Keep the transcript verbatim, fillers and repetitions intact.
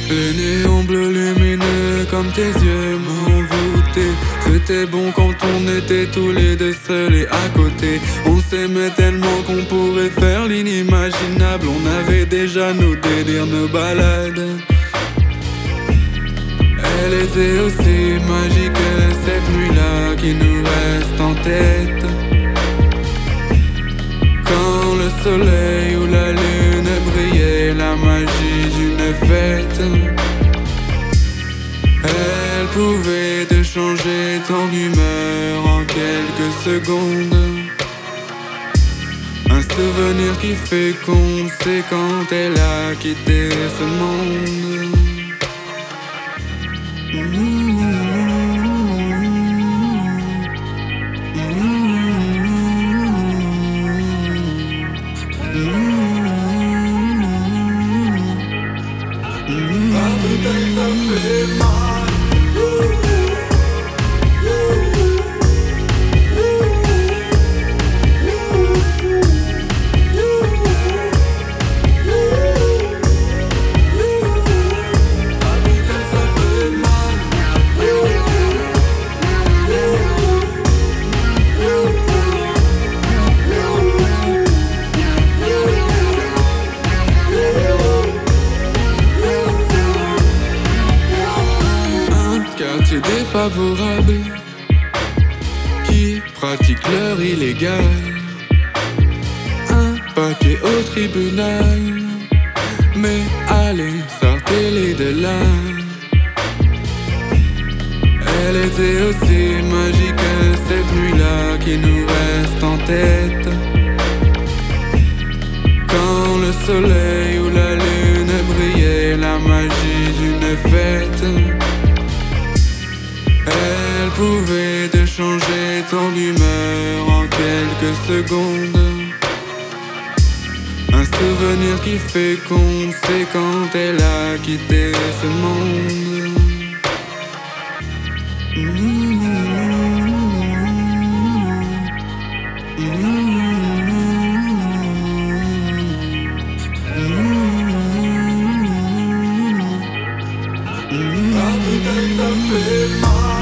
Les néons bleus lumineux comme tes yeux m'ont voûté. C'était bon quand on était tous les deux seuls et à côté. On s'aimait tellement qu'on pourrait faire l'inimaginable. On avait déjà nos délires, nos balades. Elle était aussi magique cette nuit-là qui nous reste en tête. Quand le soleil ou la lune brillait, la magie d'une fête. Elle pouvait te changer ton humeur en quelques secondes. Un souvenir qui fait qu'on sait quand elle a quitté ce monde. Mmh. Ah putain que ça fait mal. Quartier défavorable qui pratique leur illégal. Un paquet au tribunal. Mais allez, sortez-les de là. Elle était aussi magique cette nuit-là qui nous reste en tête. Quand le soleil ou la lune brillait, la magie d'une fête. Elle pouvait te changer ton humeur en quelques secondes. Un souvenir qui fait qu'on sait quand elle a quitté ce monde. Mmh. Mmh. Mmh. Ah putain que ça fait mal.